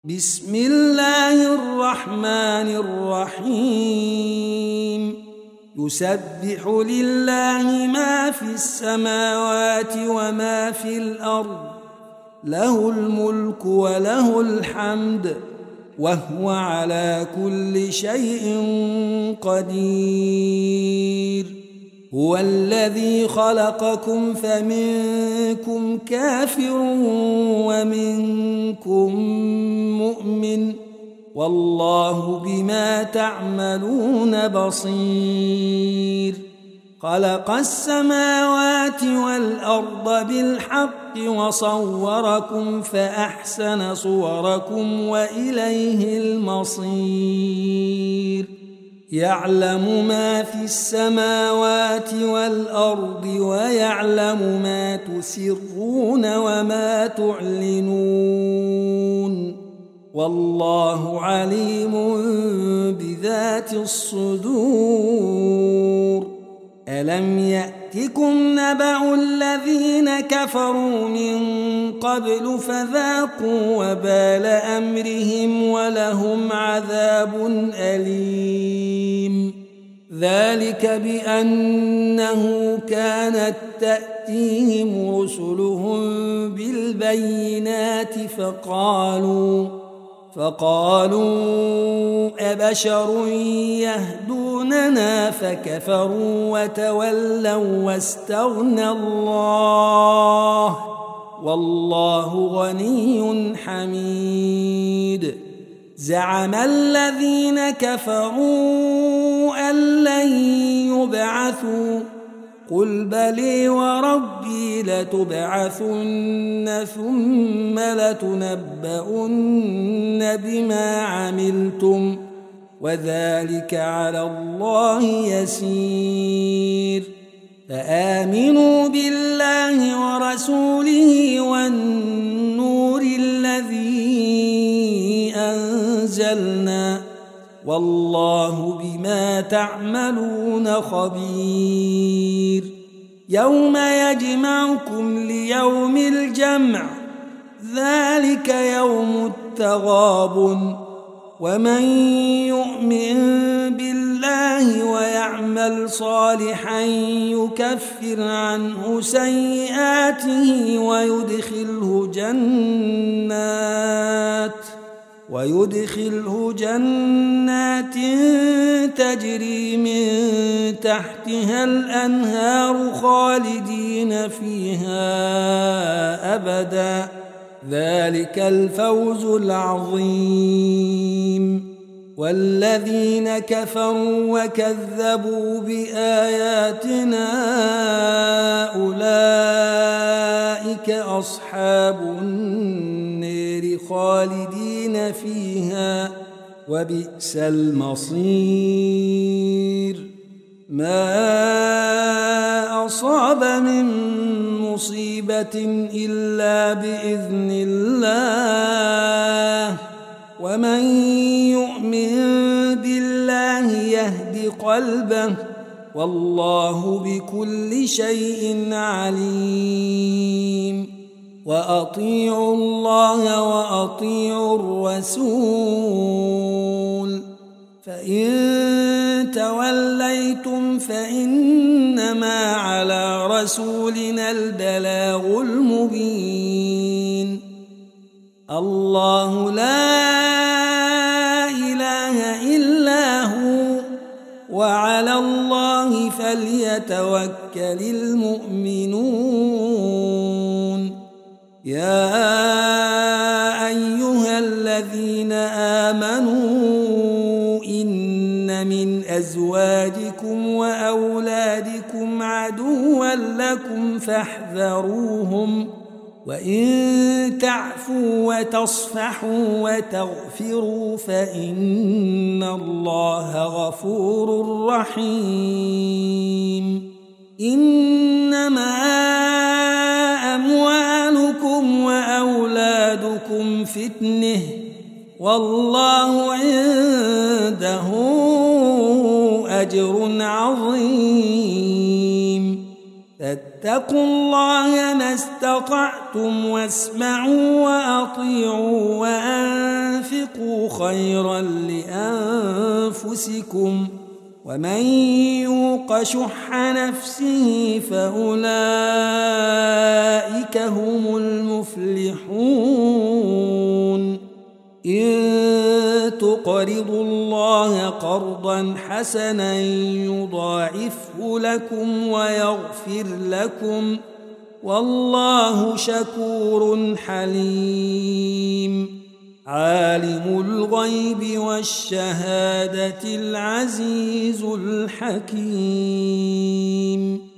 بسم الله الرحمن الرحيم يسبح لله ما في السماوات وما في الأرض له الملك وله الحمد وهو على كل شيء قدير هو الذي خلقكم فمنكم كافر ومنكم مؤمن والله بما تعملون بصير خلق السماوات والأرض بالحق وصوركم فأحسن صوركم وإليه المصير يعلم ما في السماوات والأرض ويعلم ما تسرون وما تعلنون والله عليم بذات الصدور ألم يأتكم نبأ الذين كفروا من قبل فذاقوا وبال أمرهم ولهم عذاب أليم ذلك بأنه كانت تأتيهم رسلهم بالبينات فقالوا أبشر يهدوننا فكفروا وتولوا واستغنى الله والله غني حميد زعم الذين كفروا أن لن يبعثوا قل بلي وربي لتبعثن ثم لتنبؤن بما عملتم وذلك على الله يسير فآمنوا بالله ورسوله والنور الذي أنزلنا والله بما تعملون خبير يوم يجمعكم ليوم الجمع ذلك يوم التغابن ومن يؤمن بالله ويعمل صالحا يكفر عنه سيئاته ويدخله جنات تجري من تحتها الأنهار خالدين فيها أبدا ذلك الفوز العظيم والذين كفروا وكذبوا بآياتنا أولئك أصحاب النار خالدين فيها وبئس المصير ما أصاب من مصيبة إلا بإذن الله ومن يؤمن بالله يهد قلبه والله بكل شيء عليم وأطيعوا الله وأطيعوا الرسول فإن توليتم فإنما على رسولنا البلاغ المبين الله لا إله إلا هو وعلى الله فليتوكل المؤمنون يا أيها الذين آمنوا إن من أزواجكم وأولادكم عدوا لكم فاحذروهم وإن تعفوا وتصفحوا وتغفروا فإن الله غفور رحيم إنما أموالكم وأولادكم فتنة والله عنده أجر عظيم فاتقوا الله ما استطعتم واسمعوا وأطيعوا فتستبقوا خيرا لأنفسكم ومن يوق شح نفسه فأولئك هم المفلحون إن تقرضوا الله قرضا حسنا يضاعفه لكم ويغفر لكم والله شكور حليم عالم الغيب والشهادة العزيز الحكيم